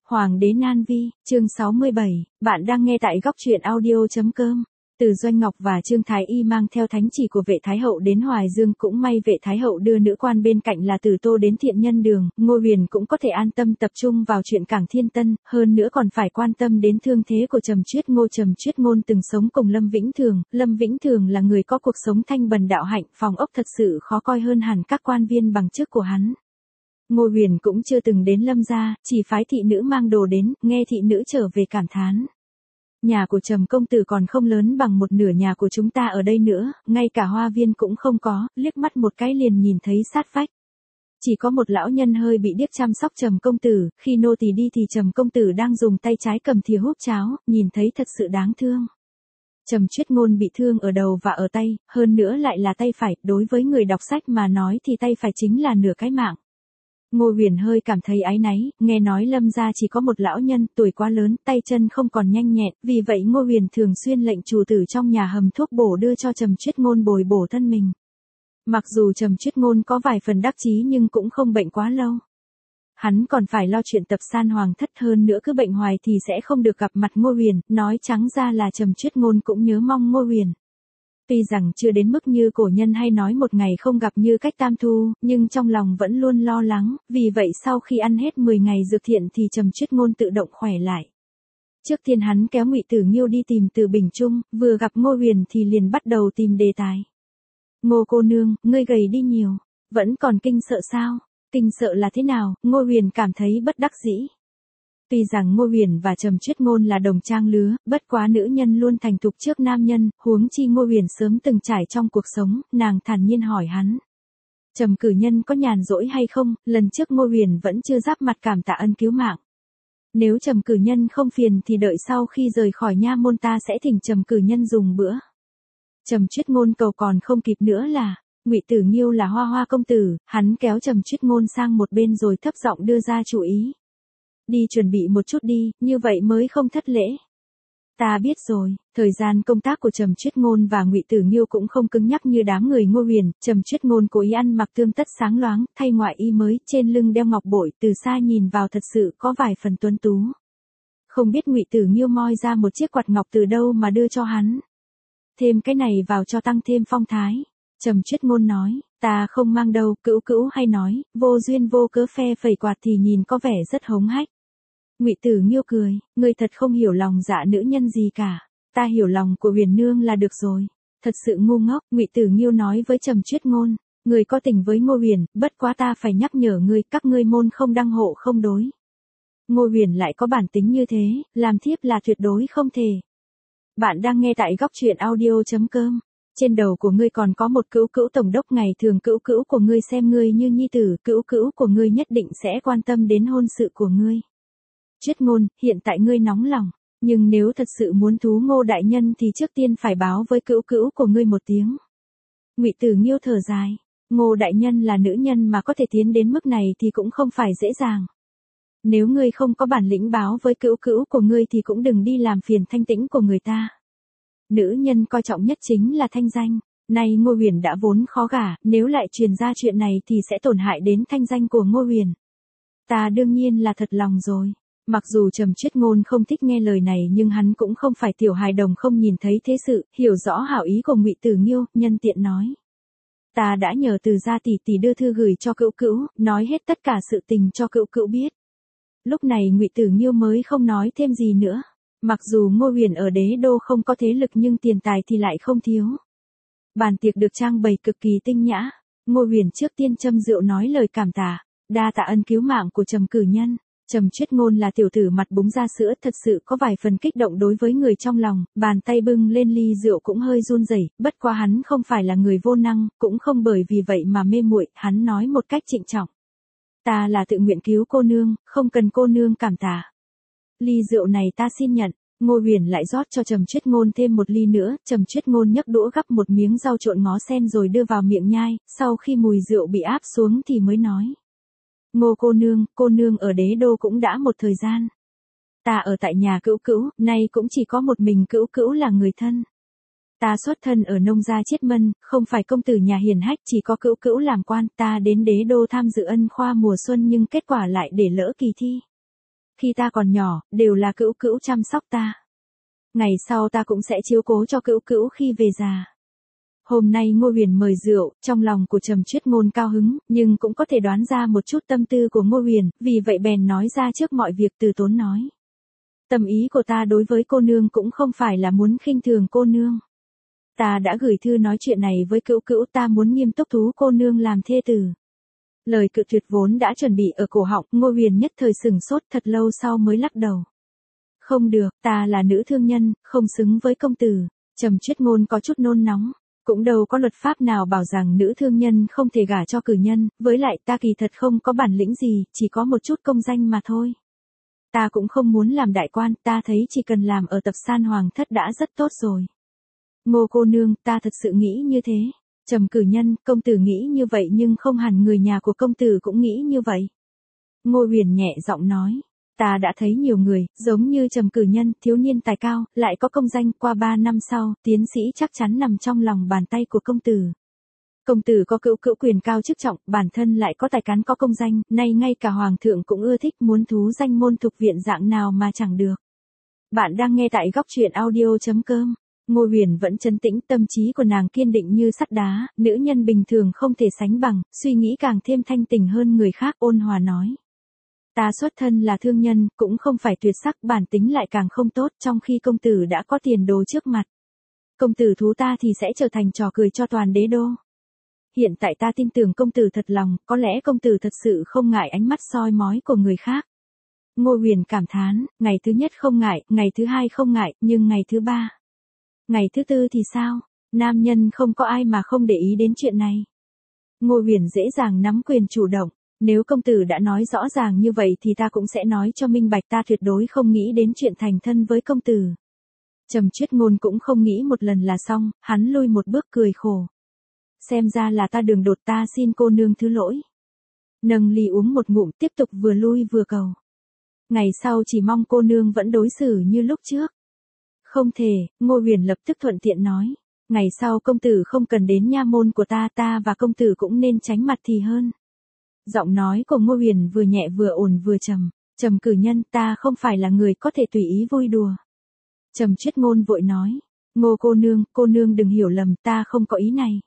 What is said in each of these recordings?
Hoàng đế Nan Vi, chương 67, bạn đang nghe tại góc truyện audio.com. Từ Doanh Ngọc và Trương Thái Y mang theo thánh chỉ của vệ Thái Hậu đến Hoài Dương, cũng may vệ Thái Hậu đưa nữ quan bên cạnh là Từ Tô đến Thiện Nhân Đường, Ngô Huyền cũng có thể an tâm tập trung vào chuyện Cảng Thiên Tân, hơn nữa còn phải quan tâm đến thương thế của Trầm Chuyết Ngô. Trầm Chuyết Ngôn từng sống cùng Lâm Vĩnh Thường là người có cuộc sống thanh bần đạo hạnh, phòng ốc thật sự khó coi hơn hẳn các quan viên bằng chức của hắn. Ngô Huyền cũng chưa từng đến Lâm gia, chỉ phái thị nữ mang đồ đến, nghe thị nữ trở về cảm thán. Nhà của Trầm công tử còn không lớn bằng một nửa nhà của chúng ta ở đây nữa, ngay cả hoa viên cũng không có, liếc mắt một cái liền nhìn thấy sát vách. Chỉ có một lão nhân hơi bị điếc chăm sóc Trầm công tử, khi nô tỳ đi thì Trầm công tử đang dùng tay trái cầm thìa húp cháo, nhìn thấy thật sự đáng thương. Trầm Chuyết Ngôn bị thương ở đầu và ở tay, hơn nữa lại là tay phải, đối với người đọc sách mà nói thì tay phải chính là nửa cái mạng. Ngô Huyền hơi cảm thấy áy náy, nghe nói Lâm gia chỉ có một lão nhân, tuổi quá lớn, tay chân không còn nhanh nhẹn, vì vậy Ngô Huyền thường xuyên lệnh chủ tử trong nhà hầm thuốc bổ đưa cho Trầm Chuyết Ngôn bồi bổ thân mình. Mặc dù Trầm Chuyết Ngôn có vài phần đắc chí nhưng cũng không bệnh quá lâu. Hắn còn phải lo chuyện tập san hoàng thất, hơn nữa cứ bệnh hoài thì sẽ không được gặp mặt Ngô Huyền, nói trắng ra là Trầm Chuyết Ngôn cũng nhớ mong Ngô Huyền. Tuy rằng chưa đến mức như cổ nhân hay nói một ngày không gặp như cách tam thu, nhưng trong lòng vẫn luôn lo lắng, vì vậy sau khi ăn hết 10 ngày dược thiện thì Trầm Chuyết Ngôn tự động khỏe lại. Trước tiên hắn kéo Ngụy Tử Nghiêu đi tìm Từ Bình Trung, vừa gặp Ngô Huyền thì liền bắt đầu tìm đề tài. Ngô cô nương, ngươi gầy đi nhiều, vẫn còn kinh sợ sao? Kinh sợ là thế nào? Ngô Huyền cảm thấy bất đắc dĩ. Tuy rằng Ngô Huyền và Trầm Chuyết Ngôn là đồng trang lứa, bất quá nữ nhân luôn thành thục trước nam nhân, huống chi Ngô Huyền sớm từng trải trong cuộc sống, nàng thản nhiên hỏi hắn. Trầm cử nhân có nhàn rỗi hay không? Lần trước Ngô Huyền vẫn chưa giáp mặt cảm tạ ân cứu mạng. Nếu Trầm cử nhân không phiền thì đợi sau khi rời khỏi nha môn ta sẽ thỉnh Trầm cử nhân dùng bữa. Trầm Chuyết Ngôn cầu còn không kịp nữa là, Ngụy Tử Nghiêu là Hoa công tử, hắn kéo Trầm Chuyết Ngôn sang một bên rồi thấp giọng đưa ra chủ ý. Đi chuẩn bị một chút đi, như vậy mới không thất lễ. Ta biết rồi. Thời gian công tác của Trầm Chuyết Ngôn và Ngụy Tử Nghiêu cũng không cứng nhắc như đám người Ngô Huyền. Trầm Chuyết Ngôn cố ý ăn mặc tươm tất sáng loáng, thay ngoại y mới, trên lưng đeo ngọc bội, từ xa nhìn vào thật sự có vài phần tuấn tú. Không biết Ngụy Tử Nghiêu moi ra một chiếc quạt ngọc từ đâu mà đưa cho hắn. Thêm cái này vào cho tăng thêm phong thái. Trầm Chuyết Ngôn nói, ta không mang đâu, cữu hay nói, vô duyên vô cớ phe phẩy quạt thì nhìn có vẻ rất hống hách. Ngụy Tử Nghiêu cười, ngươi thật không hiểu lòng dạ nữ nhân gì cả, ta hiểu lòng của Huyền nương là được rồi. Thật sự ngu ngốc, Ngụy Tử Nghiêu nói với Trầm Chuyết Ngôn, ngươi có tình với Ngô Huyền, bất quá ta phải nhắc nhở ngươi, các ngươi môn không đăng hộ không đối. Ngô Huyền lại có bản tính như thế, làm thiếp là tuyệt đối không thể. Bạn đang nghe tại góc truyện audio.com. Trên đầu của ngươi còn có một cữu tổng đốc, ngày thường cữu của ngươi xem ngươi như nhi tử, cữu của ngươi nhất định sẽ quan tâm đến hôn sự của ngươi. Chuyết Ngôn, hiện tại ngươi nóng lòng, nhưng nếu thật sự muốn thú Ngô đại nhân thì trước tiên phải báo với cữu của ngươi một tiếng. Ngụy Tử Nghiêu thở dài, Ngô đại nhân là nữ nhân mà có thể tiến đến mức này thì cũng không phải dễ dàng. Nếu ngươi không có bản lĩnh báo với cữu của ngươi thì cũng đừng đi làm phiền thanh tĩnh của người ta. Nữ nhân coi trọng nhất chính là thanh danh, nay Ngô Huyền đã vốn khó gả, nếu lại truyền ra chuyện này thì sẽ tổn hại đến thanh danh của Ngô Huyền. Ta đương nhiên là thật lòng rồi. Mặc dù Trầm Chuyết Ngôn không thích nghe lời này nhưng hắn cũng không phải tiểu hài đồng không nhìn thấy thế sự, hiểu rõ hảo ý của Ngụy Tử Nghiêu, nhân tiện nói. Ta đã nhờ Từ gia tỷ tỷ đưa thư gửi cho cữu, nói hết tất cả sự tình cho cữu biết. Lúc này Ngụy Tử Nghiêu mới không nói thêm gì nữa. Mặc dù Ngô Huyền ở đế đô không có thế lực nhưng tiền tài thì lại không thiếu. Bàn tiệc được trang bày cực kỳ tinh nhã. Ngô Huyền trước tiên châm rượu nói lời cảm tạ, đa tạ ân cứu mạng của Trầm cử nhân. Trầm Chuyết Ngôn là tiểu tử mặt búng ra sữa, thật sự có vài phần kích động đối với người trong lòng, bàn tay bưng lên ly rượu cũng hơi run rẩy, bất quá hắn không phải là người vô năng, cũng không bởi vì vậy mà mê muội, hắn nói một cách trịnh trọng. Ta là tự nguyện cứu cô nương, không cần cô nương cảm tạ. Ly rượu này ta xin nhận. Ngô Huyền lại rót cho Trầm Chuyết Ngôn thêm một ly nữa, Trầm Chuyết Ngôn nhấc đũa gắp một miếng rau trộn ngó sen rồi đưa vào miệng nhai, sau khi mùi rượu bị áp xuống thì mới nói. Ngô cô nương ở đế đô cũng đã một thời gian. Ta ở tại nhà cữu, nay cũng chỉ có một mình cữu là người thân. Ta xuất thân ở nông gia Chiết Mân, không phải công tử nhà hiền hách, chỉ có cữu làm quan, ta đến đế đô tham dự ân khoa mùa xuân nhưng kết quả lại để lỡ kỳ thi. khi ta còn nhỏ, đều là Cữu Cữu chăm sóc ta. Ngày sau ta cũng sẽ chiếu cố cho Cữu Cữu khi về già. Hôm nay Ngô Huyền mời rượu, trong lòng của Trầm Chuyết Ngôn cao hứng, nhưng cũng có thể đoán ra một chút tâm tư của Ngô Huyền, vì vậy bèn nói ra trước mọi việc từ tốn nói. Tâm ý của ta đối với cô nương cũng không phải là muốn khinh thường cô nương. Ta đã gửi thư nói chuyện này với Cữu Cữu, ta muốn nghiêm túc thú cô nương làm thê tử. Lời cự tuyệt vốn đã chuẩn bị ở cổ họng, Ngô Huyền nhất thời sừng sốt, thật lâu sau mới lắc đầu. Không được, ta là nữ thương nhân, không xứng với công tử. Trầm Chuyết Ngôn có chút nôn nóng. Cũng đâu có luật pháp nào bảo rằng nữ thương nhân không thể gả cho cử nhân, với lại ta kỳ thật không có bản lĩnh gì, chỉ có một chút công danh mà thôi. Ta cũng không muốn làm đại quan, ta thấy chỉ cần làm ở tập san hoàng thất đã rất tốt rồi. Ngô cô nương, ta thật sự nghĩ như thế. Trầm cử nhân, công tử nghĩ như vậy nhưng không hẳn người nhà của công tử cũng nghĩ như vậy. Ngô Huyền nhẹ giọng nói. Ta đã thấy nhiều người, giống như Trầm cử nhân, thiếu niên tài cao, lại có công danh, qua 3 năm sau, tiến sĩ chắc chắn nằm trong lòng bàn tay của công tử. Công tử có Cữu Cữu quyền cao chức trọng, bản thân lại có tài cán có công danh, nay ngay cả hoàng thượng cũng ưa thích, muốn thú danh môn thục viện dạng nào mà chẳng được. Bạn đang nghe tại góc truyện audio.com. Ngô Huyền vẫn trấn tĩnh, tâm trí của nàng kiên định như sắt đá, nữ nhân bình thường không thể sánh bằng, suy nghĩ càng thêm thanh tình hơn người khác, ôn hòa nói. Ta xuất thân là thương nhân, cũng không phải tuyệt sắc, bản tính lại càng không tốt, trong khi công tử đã có tiền đồ trước mặt. Công tử thú ta thì sẽ trở thành trò cười cho toàn đế đô. Hiện tại ta tin tưởng công tử thật lòng, có lẽ công tử thật sự không ngại ánh mắt soi mói của người khác. Ngô Huyền cảm thán, ngày thứ nhất không ngại, ngày thứ hai không ngại, nhưng ngày thứ ba, ngày thứ tư thì sao? Nam nhân không có ai mà không để ý đến chuyện này. Ngô Huyền dễ dàng nắm quyền chủ động. Nếu công tử đã nói rõ ràng như vậy thì ta cũng sẽ nói cho minh bạch, ta tuyệt đối không nghĩ đến chuyện thành thân với công tử. Trầm Chuyết Ngôn cũng không nghĩ một lần là xong, hắn lui một bước cười khổ. Xem ra là ta đường đột, ta xin cô nương thứ lỗi. Nâng ly uống một ngụm, tiếp tục vừa lui vừa cầu. Ngày sau chỉ mong cô nương vẫn đối xử như lúc trước. Không thể, Ngô Huyền lập tức thuận tiện nói. Ngày sau công tử không cần đến nha môn của ta, ta và công tử cũng nên tránh mặt thì hơn. Giọng nói của Ngô Huyền vừa nhẹ vừa ổn vừa trầm. Trầm cử nhân, ta không phải là người có thể tùy ý vui đùa. Trầm Chuyết Ngôn vội nói. Ngô cô nương đừng hiểu lầm, ta không có ý này.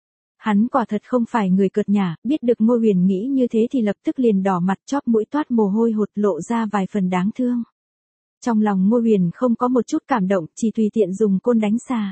Hắn quả thật không phải người cợt nhả, biết được Ngô Huyền nghĩ như thế thì lập tức liền đỏ mặt, chóp mũi toát mồ hôi hột, lộ ra vài phần đáng thương. Trong lòng Ngô Huyền không có một chút cảm động, chỉ tùy tiện dùng côn đánh xà.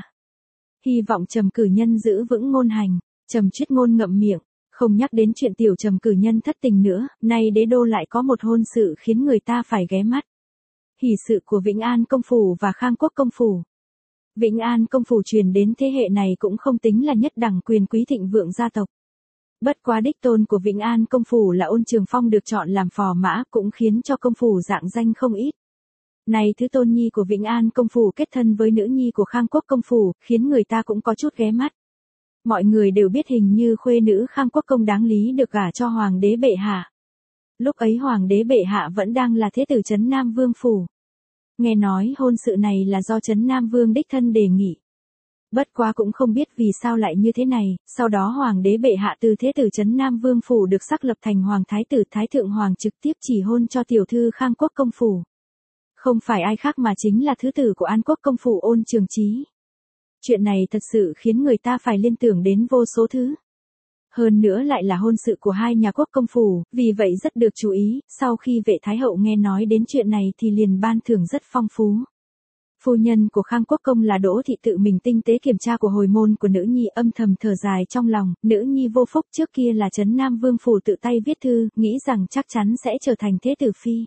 Hy vọng Trầm cử nhân giữ vững ngôn hành. Trầm Chuyết Ngôn ngậm miệng. Không nhắc đến chuyện tiểu Trầm cử nhân thất tình nữa, nay đế đô lại có một hôn sự khiến người ta phải ghé mắt. Hỷ sự của Vĩnh An công phủ và Khang Quốc công phủ. Vĩnh An công phủ truyền đến thế hệ này cũng không tính là nhất đẳng quyền quý thịnh vượng gia tộc. Bất quá đích tôn của Vĩnh An công phủ là Ôn Trường Phong được chọn làm phò mã, cũng khiến cho công phủ rạng danh không ít. Này thứ tôn nhi của Vĩnh An công phủ kết thân với nữ nhi của Khang Quốc công phủ, khiến người ta cũng có chút ghé mắt. Mọi người đều biết hình như khuê nữ Khang Quốc công đáng lý được gả cho hoàng đế bệ hạ. Lúc ấy hoàng đế bệ hạ vẫn đang là thế tử Trấn Nam Vương phủ. Nghe nói hôn sự này là do Trấn Nam Vương đích thân đề nghị. Bất quá cũng không biết vì sao lại như thế này, sau đó hoàng đế bệ hạ từ thế tử Trấn Nam Vương phủ được sắc lập thành hoàng thái tử, thái thượng hoàng trực tiếp chỉ hôn cho tiểu thư Khang Quốc công phủ. Không phải ai khác mà chính là thứ tử của An Quốc công phủ Ôn Trường Chí. Chuyện này thật sự khiến người ta phải liên tưởng đến vô số thứ. Hơn nữa lại là hôn sự của hai nhà quốc công phủ, vì vậy rất được chú ý, sau khi vệ thái hậu nghe nói đến chuyện này thì liền ban thưởng rất phong phú. Phu nhân của Khang Quốc công là Đỗ thị tự mình tinh tế kiểm tra của hồi môn của nữ nhi, âm thầm thở dài trong lòng, nữ nhi vô phúc, trước kia là Trấn Nam Vương phủ tự tay viết thư, nghĩ rằng chắc chắn sẽ trở thành thế tử phi.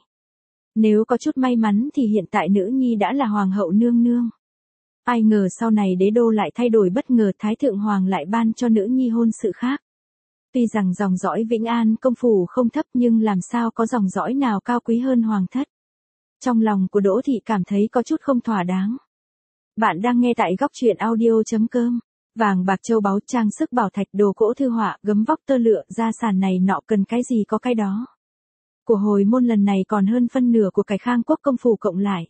Nếu có chút may mắn thì hiện tại nữ nhi đã là hoàng hậu nương nương. Ai ngờ sau này đế đô lại thay đổi bất ngờ, thái thượng hoàng lại ban cho nữ nhi hôn sự khác. Tuy rằng dòng dõi Vĩnh An công phủ không thấp nhưng làm sao có dòng dõi nào cao quý hơn hoàng thất. Trong lòng của Đỗ thị cảm thấy có chút không thỏa đáng. Bạn đang nghe tại góc truyện audio.com. Vàng bạc châu báu, trang sức bảo thạch, đồ gỗ thư họa, gấm vóc tơ lụa, gia sản này nọ cần cái gì có cái đó. Của hồi môn lần này còn hơn phân nửa của cái Khang Quốc công phủ cộng lại.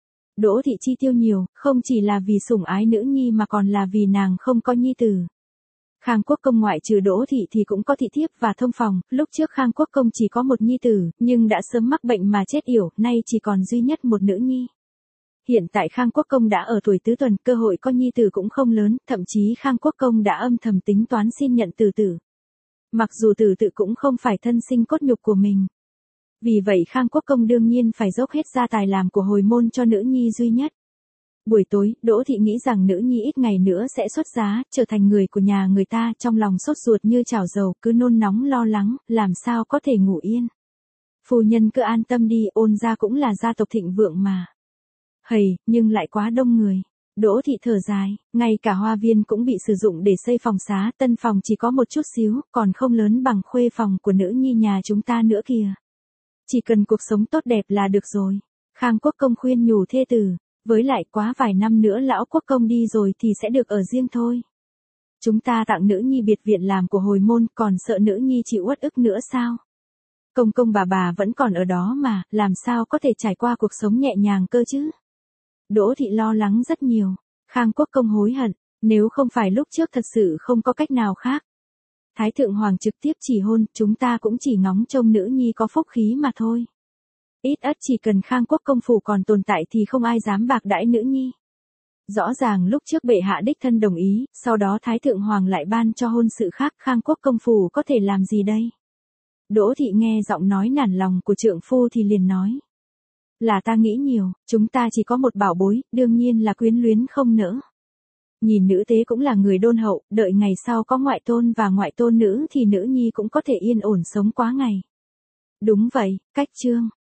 Đỗ thị chi tiêu nhiều, không chỉ là vì sủng ái nữ nhi mà còn là vì nàng không có nhi tử. Khang Quốc Công ngoại trừ Đỗ Thị thì cũng có thị thiếp và thông phòng, lúc trước Khang Quốc Công chỉ có một nhi tử, nhưng đã sớm mắc bệnh mà chết yểu, nay chỉ còn duy nhất một nữ nhi. Hiện tại Khang Quốc Công đã ở tuổi tứ tuần, cơ hội có nhi tử cũng không lớn, thậm chí Khang Quốc Công đã âm thầm tính toán xin nhận Tử Tử. Mặc dù Tử Tử cũng không phải thân sinh cốt nhục của mình. Vì vậy Khang Quốc Công đương nhiên phải dốc hết gia tài làm của hồi môn cho nữ nhi duy nhất. Buổi tối, Đỗ Thị nghĩ rằng nữ nhi ít ngày nữa sẽ xuất giá, trở thành người của nhà người ta, trong lòng sốt ruột như chảo dầu, cứ nôn nóng lo lắng, làm sao có thể ngủ yên. Phu nhân cứ an tâm đi, Ôn gia cũng là gia tộc thịnh vượng mà. Hầy, nhưng lại quá đông người. Đỗ Thị thở dài, ngay cả hoa viên cũng bị sử dụng để xây phòng xá, tân phòng chỉ có một chút xíu, còn không lớn bằng khuê phòng của nữ nhi nhà chúng ta nữa kìa. Chỉ cần cuộc sống tốt đẹp là được rồi. Khang Quốc Công khuyên nhủ thê tử, với lại quá vài năm nữa lão Quốc Công đi rồi thì sẽ được ở riêng thôi. Chúng ta tặng nữ nhi biệt viện làm của hồi môn, còn sợ nữ nhi chịu uất ức nữa sao? Công công bà vẫn còn ở đó mà, làm sao có thể trải qua cuộc sống nhẹ nhàng cơ chứ? Đỗ Thị lo lắng rất nhiều. Khang Quốc Công hối hận, nếu không phải lúc trước thật sự không có cách nào khác. Thái Thượng Hoàng trực tiếp chỉ hôn, chúng ta cũng chỉ ngóng trông nữ nhi có phúc khí mà thôi. Ít ất chỉ cần Khang Quốc Công phủ còn tồn tại thì không ai dám bạc đãi nữ nhi. Rõ ràng lúc trước bệ hạ đích thân đồng ý, sau đó Thái Thượng Hoàng lại ban cho hôn sự khác, Khang Quốc Công phủ có thể làm gì đây? Đỗ Thị nghe giọng nói nản lòng của trượng phu thì liền nói. Là ta nghĩ nhiều, chúng ta chỉ có một bảo bối, đương nhiên là quyến luyến không nỡ. Nhìn nữ tế cũng là người đôn hậu, đợi ngày sau có ngoại tôn và ngoại tôn nữ thì nữ nhi cũng có thể yên ổn sống quá ngày. Đúng vậy, cách trương.